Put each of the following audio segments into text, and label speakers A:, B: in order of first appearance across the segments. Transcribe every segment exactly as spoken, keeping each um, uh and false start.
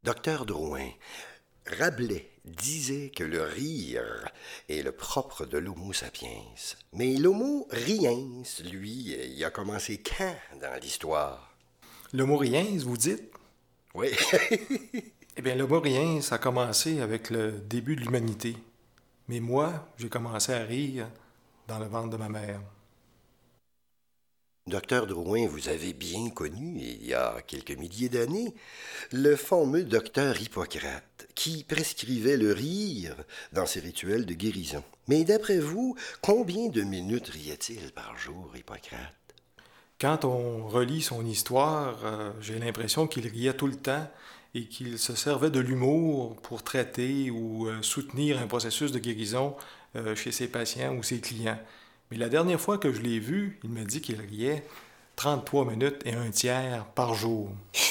A: Docteur Drouin, Rabelais disait que le rire est le propre de l'homo sapiens. Mais l'homo riens, lui, il a commencé quand dans l'histoire?
B: L'homo riens, vous dites?
A: Oui.
B: Eh bien, l'homo riens, ça a commencé avec le début de l'humanité. Mais moi, j'ai commencé à rire dans le ventre de ma mère.
A: Docteur Drouin, vous avez bien connu, il y a quelques milliers d'années, le fameux docteur Hippocrate, qui prescrivait le rire dans ses rituels de guérison. Mais d'après vous, combien de minutes riait-il par jour, Hippocrate?
B: Quand on relit son histoire, euh, j'ai l'impression qu'il riait tout le temps et qu'il se servait de l'humour pour traiter ou euh, soutenir un processus de guérison euh, chez ses patients ou ses clients. Mais la dernière fois que je l'ai vu, il m'a dit qu'il riait trente-trois minutes et un tiers par jour.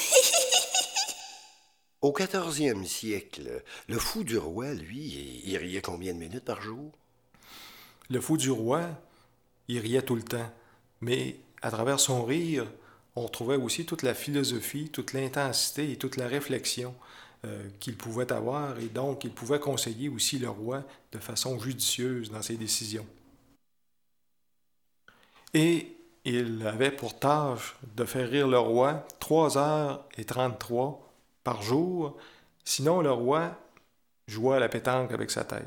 A: Au quatorzième siècle, le fou du roi, lui, il riait combien de minutes par jour?
B: Le fou du roi, il riait tout le temps, mais à travers son rire, on retrouvait aussi toute la philosophie, toute l'intensité et toute la réflexion euh, qu'il pouvait avoir, et donc il pouvait conseiller aussi le roi de façon judicieuse dans ses décisions. Et il avait pour tâche de faire rire le roi trois heures et trente-trois par jour, sinon le roi jouait à la pétanque avec sa tête.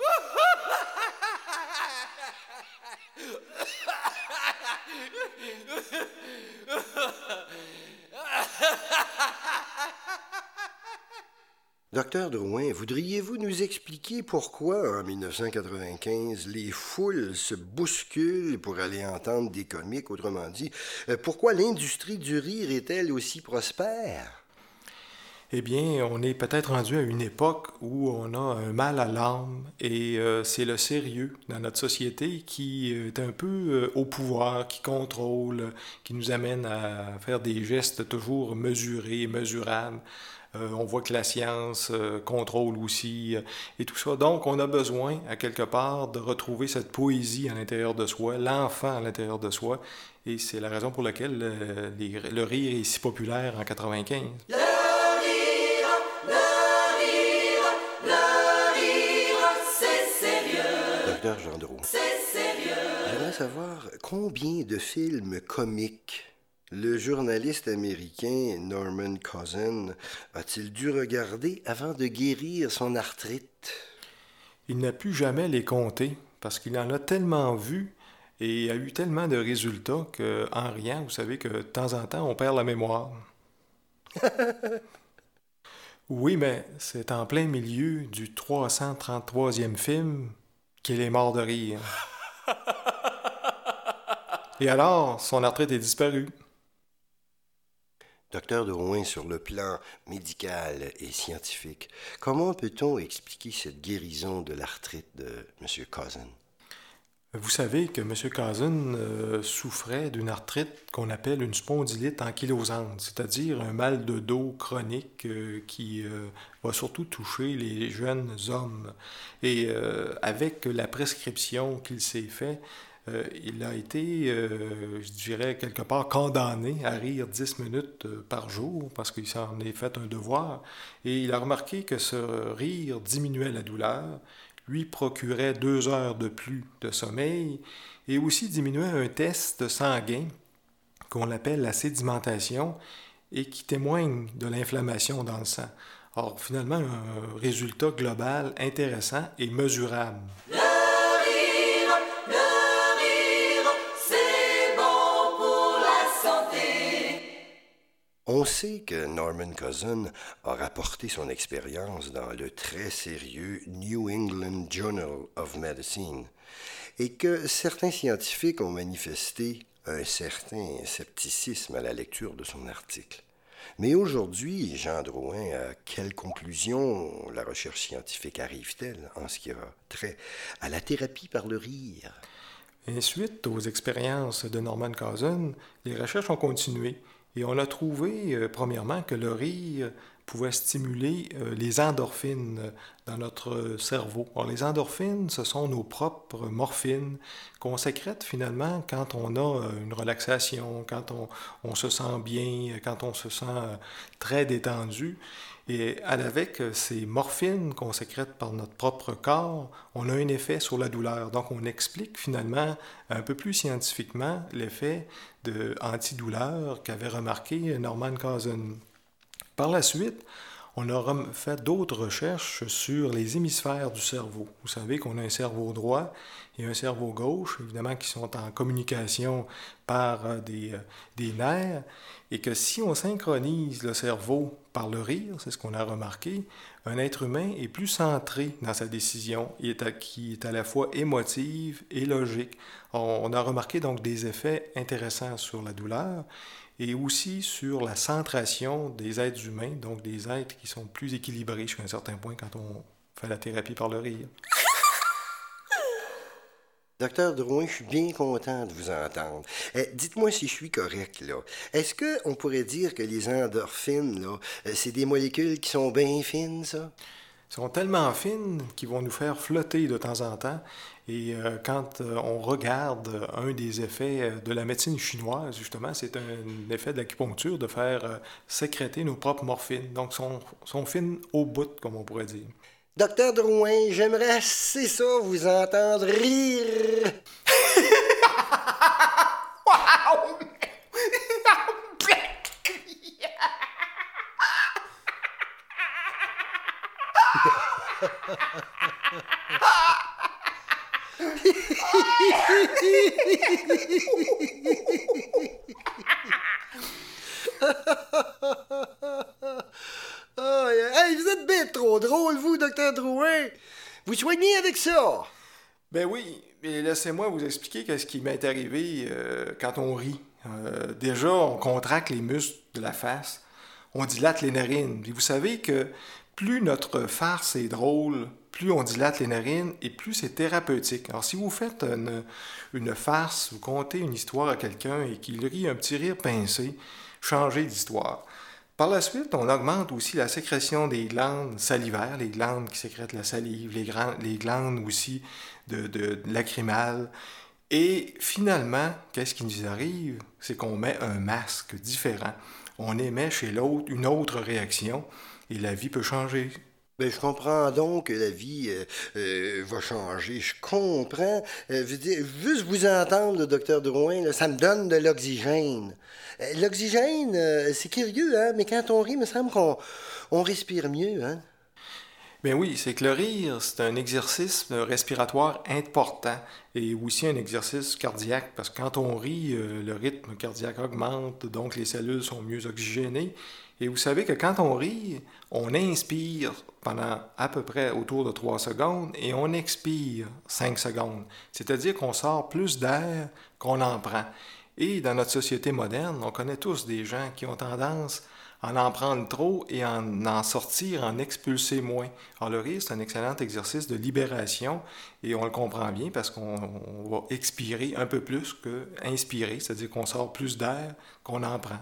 A: Docteur Drouin, voudriez-vous nous expliquer pourquoi, en dix-neuf cent quatre-vingt-quinze, les foules se bousculent pour aller entendre des comiques, autrement dit, euh, pourquoi l'industrie du rire est-elle aussi prospère?
B: Eh bien, on est peut-être rendu à une époque où on a un mal à l'âme et euh, c'est le sérieux dans notre société qui est un peu euh, au pouvoir, qui contrôle, qui nous amène à faire des gestes toujours mesurés, mesurables. Euh, on voit que la science euh, contrôle aussi euh, et tout ça. Donc, on a besoin, à quelque part, de retrouver cette poésie à l'intérieur de soi, l'enfant à l'intérieur de soi. Et c'est la raison pour laquelle euh, les- le rire est si populaire en quatre-vingt-quinze.
A: Docteur Jean Drouin, j'aimerais savoir combien de films comiques le journaliste américain Norman Cousin a-t-il dû regarder avant de guérir son arthrite?
B: Il n'a pu jamais les compter parce qu'il en a tellement vu et a eu tellement de résultats qu'en riant, vous savez que de temps en temps, on perd la mémoire. Oui, mais c'est en plein milieu du trois cent trente-troisième film qu'il est mort de rire. Et alors, son arthrite est disparue.
A: Docteur Drouin, sur le plan médical et scientifique, comment peut-on expliquer cette guérison de l'arthrite de M. Cousin?
B: Vous savez que M. Cousin euh, souffrait d'une arthrite qu'on appelle une spondylite ankylosante, c'est-à-dire un mal de dos chronique euh, qui euh, va surtout toucher les jeunes hommes. Et euh, avec la prescription qu'il s'est fait, euh, il a été, euh, je dirais, quelque part condamné à rire dix minutes euh, par jour parce qu'il s'en est fait un devoir. Et il a remarqué que ce rire diminuait la douleur, lui procurait deux heures de plus de sommeil et aussi diminuait un test sanguin qu'on appelle la sédimentation et qui témoigne de l'inflammation dans le sang. Or, finalement, un résultat global intéressant et mesurable.
C: Le rire, le rire, c'est bon pour la santé.
A: On sait que Norman Cousin a rapporté son expérience dans le très sérieux New England Journal of Medicine et que certains scientifiques ont manifesté un certain scepticisme à la lecture de son article. Mais aujourd'hui, Jean Drouin, à quelle conclusion la recherche scientifique arrive-t-elle en ce qui a trait à la thérapie par le rire?
B: Et suite aux expériences de Norman Cousin, les recherches ont continué. Et on a trouvé, euh, premièrement, que le rire pouvait stimuler euh, les endorphines dans notre cerveau. Alors, les endorphines, ce sont nos propres morphines qu'on sécrète finalement quand on a euh, une relaxation, quand on, on se sent bien, quand on se sent euh, très détendu. Et avec ces morphines qu'on sécrète par notre propre corps, on a un effet sur la douleur. Donc, on explique finalement un peu plus scientifiquement l'effet de antidouleur qu'avait remarqué Norman Cousin. Par la suite, on a fait d'autres recherches sur les hémisphères du cerveau. Vous savez qu'on a un cerveau droit et un cerveau gauche, évidemment, qui sont en communication par des, des nerfs, et que si on synchronise le cerveau par le rire, c'est ce qu'on a remarqué, un être humain est plus centré dans sa décision, il est à, qui est à la fois émotive et logique. On a remarqué donc des effets intéressants sur la douleur, et aussi sur la centration des êtres humains, donc des êtres qui sont plus équilibrés jusqu'à un certain point quand on fait la thérapie par le rire.
A: Docteur Drouin, je suis bien content de vous entendre. Eh, dites-moi si je suis correct, là. Est-ce qu'on pourrait dire que les endorphines, là, c'est des molécules qui sont bien fines, ça?
B: Sont tellement fines qu'ils vont nous faire flotter de temps en temps. Et euh, quand euh, on regarde un des effets de la médecine chinoise, justement, c'est un effet de l'acupuncture de faire euh, sécréter nos propres morphines. Donc, sont, sont fines au bout, comme on pourrait dire.
A: Docteur Drouin, j'aimerais assez ça vous entendre rire.
B: Wow!
A: Oh, hey, vous êtes bien trop drôle, vous, docteur Drouin. Vous soignez avec ça.
B: Ben oui, mais laissez-moi vous expliquer qu'est-ce qui m'est arrivé euh, quand on rit. Euh, déjà, on contracte les muscles de la face, on dilate les narines. Puis vous savez que plus notre farce est drôle, plus on dilate les narines et plus c'est thérapeutique. Alors, si vous faites une, une farce, vous contez une histoire à quelqu'un et qu'il rit un petit rire pincé, changez d'histoire. Par la suite, on augmente aussi la sécrétion des glandes salivaires, les glandes qui sécrètent la salive, les, glandes, les glandes aussi de, de, de lacrymales. Et finalement, qu'est-ce qui nous arrive? C'est qu'on met un masque différent. On émet chez l'autre une autre réaction et la vie peut changer.
A: Ben, je comprends donc que la vie euh, euh, va changer. Je comprends. Euh, je veux dire, juste vous entendre, le docteur Drouin, là, ça me donne de l'oxygène. Euh, l'oxygène, euh, c'est curieux, hein, mais quand on rit, il me semble qu'on on respire mieux, hein?
B: Bien oui, c'est que le rire, c'est un exercice respiratoire important et aussi un exercice cardiaque parce que quand on rit, euh, le rythme cardiaque augmente, donc les cellules sont mieux oxygénées. Et vous savez que quand on rit, on inspire pendant à peu près autour de trois secondes et on expire cinq secondes. C'est-à-dire qu'on sort plus d'air qu'on en prend. Et dans notre société moderne, on connaît tous des gens qui ont tendance à en prendre trop et en en sortir, en expulser moins. Alors le rire, c'est un excellent exercice de libération et on le comprend bien parce qu'on on va expirer un peu plus qu'inspirer, c'est-à-dire qu'on sort plus d'air qu'on en prend.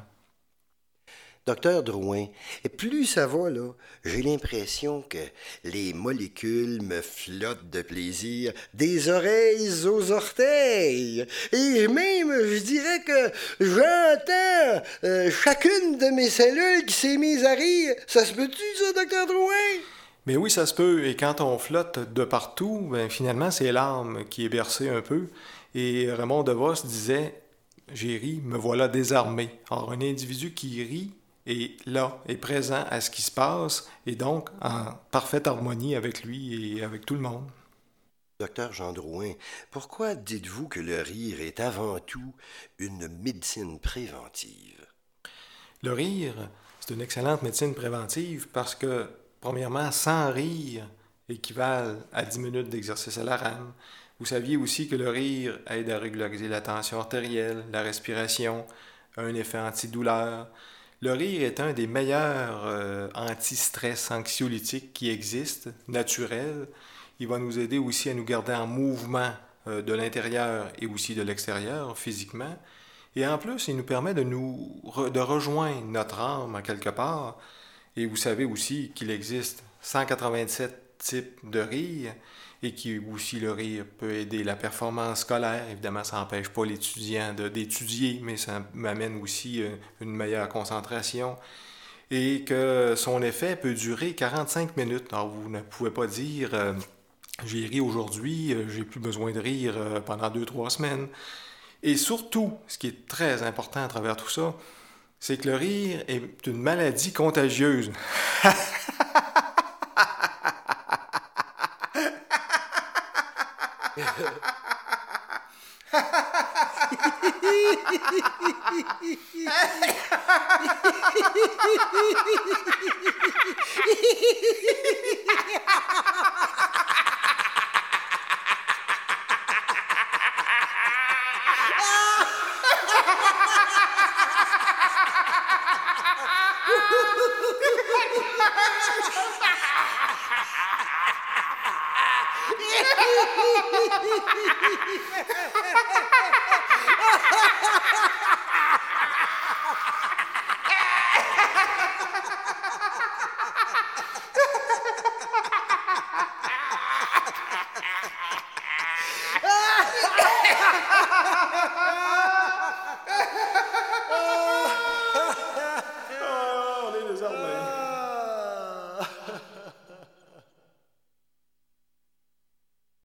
A: Docteur Drouin, et plus ça va, là, j'ai l'impression que les molécules me flottent de plaisir des oreilles aux orteils. Et même, je dirais que j'entends euh, chacune de mes cellules qui s'est mise à rire. Ça se peut-tu, ça, docteur Drouin?
B: Mais oui, ça se peut. Et quand on flotte de partout, ben, finalement, c'est l'âme qui est bercée un peu. Et Raymond DeVos disait « J'ai ri, me voilà désarmé ». Alors, un individu qui rit est là, est présent à ce qui se passe, et donc en parfaite harmonie avec lui et avec tout le monde.
A: Docteur Jean Drouin, pourquoi dites-vous que le rire est avant tout une médecine préventive?
B: Le rire, c'est une excellente médecine préventive parce que, premièrement, sans rire équivalent à dix minutes d'exercice à la rame. Vous saviez aussi que le rire aide à régulariser la tension artérielle, la respiration, a un effet antidouleur. Le rire est un des meilleurs euh, anti-stress anxiolytiques qui existent, naturel. Il va nous aider aussi à nous garder en mouvement euh, de l'intérieur et aussi de l'extérieur, physiquement. Et en plus, il nous permet de nous re- de rejoindre notre âme en quelque part. Et vous savez aussi qu'il existe cent quatre-vingt-sept types de rire et qui aussi le rire peut aider la performance scolaire. Évidemment, ça n'empêche pas l'étudiant de, d'étudier, mais ça m'amène aussi euh, une meilleure concentration. et que son effet peut durer quarante-cinq minutes. Alors, vous ne pouvez pas dire euh, j'ai ri aujourd'hui, euh, j'ai plus besoin de rire euh, pendant deux, trois semaines. Et surtout, ce qui est très important à travers tout ça, c'est que le rire est une maladie contagieuse.